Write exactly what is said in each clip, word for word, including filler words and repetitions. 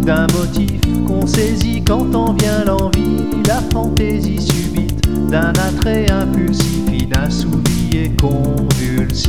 d'un motif qu'on saisit quand en vient l'envie, la fantaisie subite d'un attrait impulsif, inassouvi et convulsif.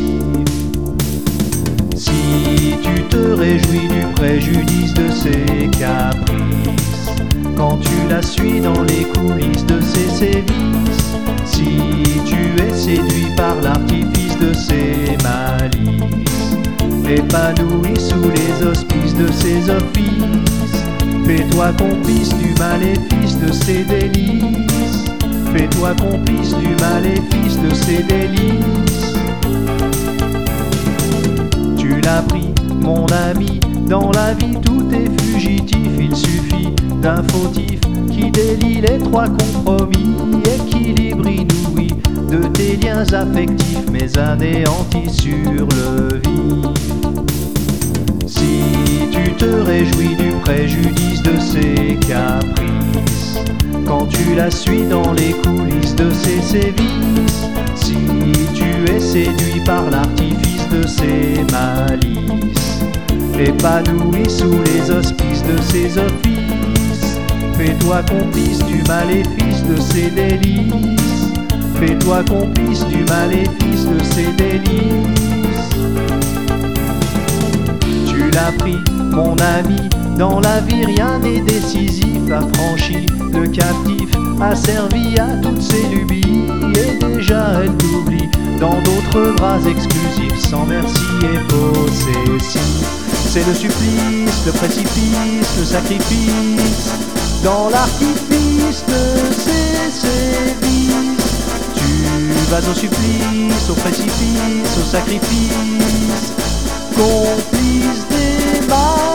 Si tu te réjouis du préjudice de ses caprices, quand tu la suis dans les coulisses de ses sévices, si tu es séduit par l'artifice de ses malices, épanoui sous les auspices de ses offices, fais-toi complice du maléfice de ses délices, fais-toi complice du maléfice de ses délices. Tu l'as pris, mon ami, dans la vie tout est fugitif, il suffit d'un fautif qui délie les trois compromis, équilibre inouï de tes liens affectifs, mais anéantis sur le vif. Si tu te réjouis du préjudice de ses caprices, quand tu la suis dans les coulisses de ses sévices, si tu es séduit par l'artifice de ses malices, épanoui sous les auspices de ses offices, fais-toi complice du maléfice de ses délices, fais-toi complice du maléfice de ses délices. Tu l'as pris, mon ami, dans la vie rien n'est décisif, affranchi de captif, asservi à toutes ses lubies, et déjà elle t'oublie dans d'autres bras exclusifs, sans merci et possessif. C'est le supplice, le précipice, le sacrifice, dans l'artifice de ses sévices. Tu vas au supplice, au précipice, au sacrifice, complice des mal.